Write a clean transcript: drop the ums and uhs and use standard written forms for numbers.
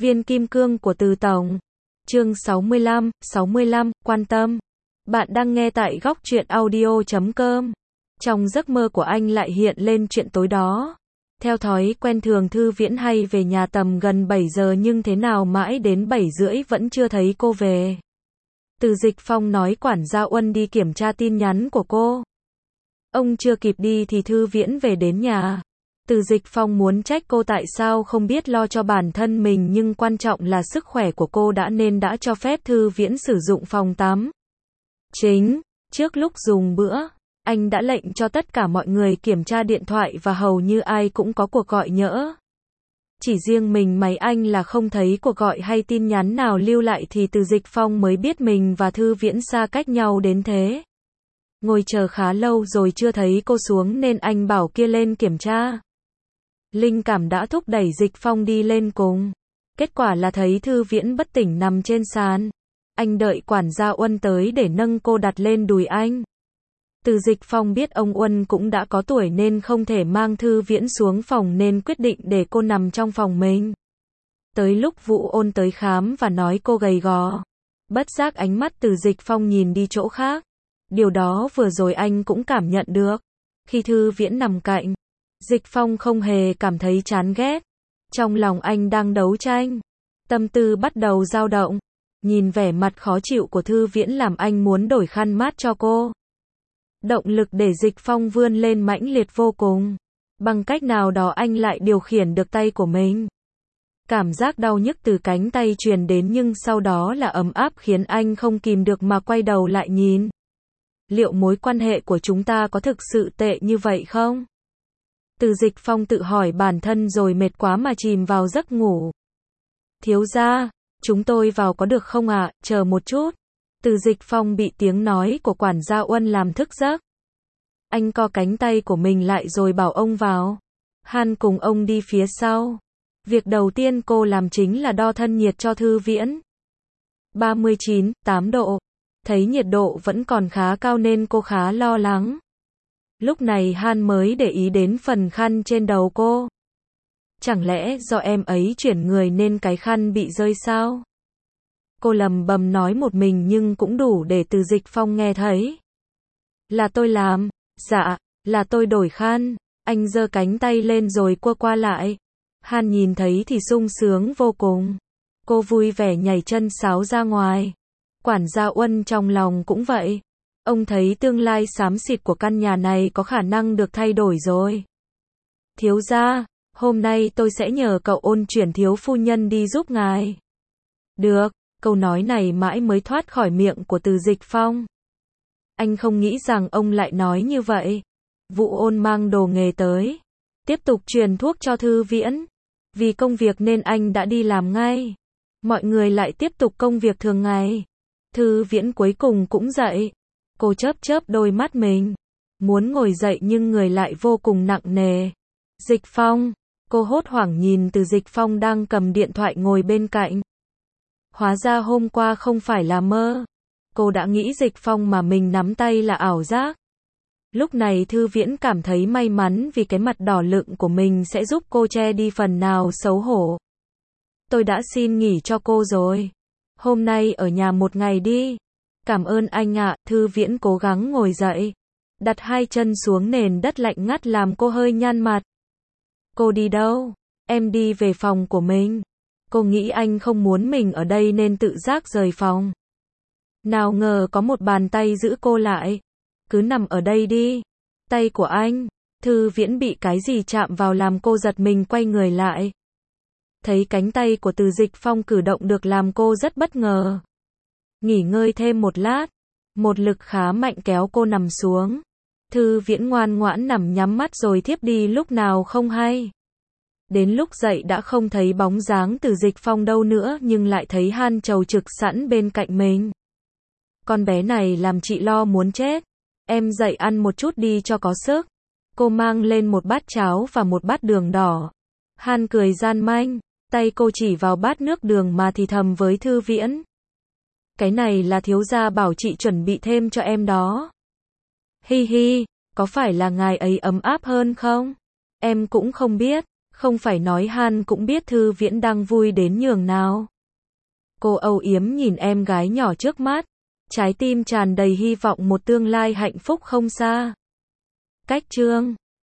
Viên kim cương của Từ Tổng. Chương 65, quan tâm. Bạn đang nghe tại góc truyện audio.com. Trong giấc mơ của anh lại hiện lên chuyện tối đó. Theo thói quen thường Thư Viễn hay về nhà tầm gần 7 giờ nhưng thế nào mãi đến 7 rưỡi vẫn chưa thấy cô về. Từ Dịch Phong nói quản gia Uân đi kiểm tra tin nhắn của cô. Ông chưa kịp đi thì Thư Viễn về đến nhà. Từ Dịch Phong muốn trách cô tại sao không biết lo cho bản thân mình nhưng quan trọng là sức khỏe của cô nên đã cho phép Thư Viễn sử dụng phòng tắm. Trước lúc dùng bữa, anh đã lệnh cho tất cả mọi người kiểm tra điện thoại và hầu như ai cũng có cuộc gọi nhỡ. Chỉ riêng mình máy anh là không thấy cuộc gọi hay tin nhắn nào lưu lại thì Từ Dịch Phong mới biết mình và Thư Viễn xa cách nhau đến thế. Ngồi chờ khá lâu rồi chưa thấy cô xuống nên anh bảo kia lên kiểm tra. Linh cảm đã thúc đẩy Dịch Phong đi lên cùng. Kết quả là thấy Thư Viễn bất tỉnh nằm trên sàn. Anh đợi quản gia Uân tới để nâng cô đặt lên đùi anh. Từ Dịch Phong biết ông Uân cũng đã có tuổi nên không thể mang Thư Viễn xuống phòng nên quyết định để cô nằm trong phòng mình. Tới lúc Vũ Ôn tới khám và nói cô gầy gò. Bất giác ánh mắt Từ Dịch Phong nhìn đi chỗ khác. Điều đó vừa rồi anh cũng cảm nhận được. Khi Thư Viễn nằm cạnh, Dịch Phong không hề cảm thấy chán ghét. Trong lòng anh đang đấu tranh. Tâm tư bắt đầu dao động. Nhìn vẻ mặt khó chịu của Thư Viễn làm anh muốn đổi khăn mát cho cô. Động lực để Dịch Phong vươn lên mãnh liệt vô cùng. Bằng cách nào đó anh lại điều khiển được tay của mình. Cảm giác đau nhức từ cánh tay truyền đến nhưng sau đó là ấm áp khiến anh không kìm được mà quay đầu lại nhìn. Liệu mối quan hệ của chúng ta có thực sự tệ như vậy không? Từ Dịch Phong tự hỏi bản thân rồi mệt quá mà chìm vào giấc ngủ. Thiếu gia, chúng tôi vào có được không ạ? Chờ một chút. Từ Dịch Phong bị tiếng nói của quản gia Uân làm thức giấc. Anh co cánh tay của mình lại rồi bảo ông vào. Han cùng ông đi phía sau. Việc đầu tiên cô làm chính là đo thân nhiệt cho Thư Viễn. 39,8 độ. Thấy nhiệt độ vẫn còn khá cao nên cô khá lo lắng. Lúc này Han mới để ý đến phần khăn trên đầu cô. Chẳng lẽ do em ấy chuyển người nên cái khăn bị rơi sao? Cô lầm bầm nói một mình nhưng cũng đủ để Từ Dịch Phong nghe thấy. Là tôi làm, dạ, là tôi đổi khăn. Anh giơ cánh tay lên rồi cua qua lại. Han nhìn thấy thì sung sướng vô cùng. Cô vui vẻ nhảy chân sáo ra ngoài. Quản gia Uân trong lòng cũng vậy. Ông thấy tương lai xám xịt của căn nhà này có khả năng được thay đổi rồi. Thiếu gia, hôm nay tôi sẽ nhờ cậu Ôn chuyển thiếu phu nhân đi giúp ngài. Được, câu nói này mãi mới thoát khỏi miệng của Từ Dịch Phong. Anh không nghĩ rằng ông lại nói như vậy. Vũ Ôn mang đồ nghề tới. Tiếp tục truyền thuốc cho Thư Viễn. Vì công việc nên anh đã đi làm ngay. Mọi người lại tiếp tục công việc thường ngày. Thư Viễn cuối cùng cũng dậy. Cô chớp đôi mắt mình. Muốn ngồi dậy nhưng người lại vô cùng nặng nề. Dịch Phong. Cô hốt hoảng nhìn Từ Dịch Phong đang cầm điện thoại ngồi bên cạnh. Hóa ra hôm qua không phải là mơ. Cô đã nghĩ Dịch Phong mà mình nắm tay là ảo giác. Lúc này Thư Viễn cảm thấy may mắn vì cái mặt đỏ lựng của mình sẽ giúp cô che đi phần nào xấu hổ. Tôi đã xin nghỉ cho cô rồi. Hôm nay ở nhà một ngày đi. Cảm ơn anh ạ. Thư Viễn cố gắng ngồi dậy. Đặt hai chân xuống nền đất lạnh ngắt làm cô hơi nhăn mặt. Cô đi đâu? Em đi về phòng của mình. Cô nghĩ anh không muốn mình ở đây nên tự giác rời phòng. Nào ngờ có một bàn tay giữ cô lại. Cứ nằm ở đây đi. Tay của anh. Thư Viễn bị cái gì chạm vào làm cô giật mình quay người lại. Thấy cánh tay của Từ Dịch Phong cử động được làm cô rất bất ngờ. Nghỉ ngơi thêm một lát. Một lực khá mạnh kéo cô nằm xuống. Thư Viễn ngoan ngoãn nằm nhắm mắt rồi thiếp đi lúc nào không hay. Đến lúc dậy đã không thấy bóng dáng Từ Dịch Phong đâu nữa nhưng lại thấy Han trầu trực sẵn bên cạnh mình. Con bé này làm chị lo muốn chết. Em dậy ăn một chút đi cho có sức. Cô mang lên một bát cháo và một bát đường đỏ. Han cười gian manh. Tay cô chỉ vào bát nước đường mà thì thầm với Thư Viễn. Cái này là thiếu gia bảo chị chuẩn bị thêm cho em đó. Hi hi, có phải là ngài ấy ấm áp hơn không? Em cũng không biết. Không phải nói Han cũng biết Thư Viễn đang vui đến nhường nào. Cô âu yếm nhìn em gái nhỏ trước mắt, trái tim tràn đầy hy vọng một tương lai hạnh phúc không xa. Cách chương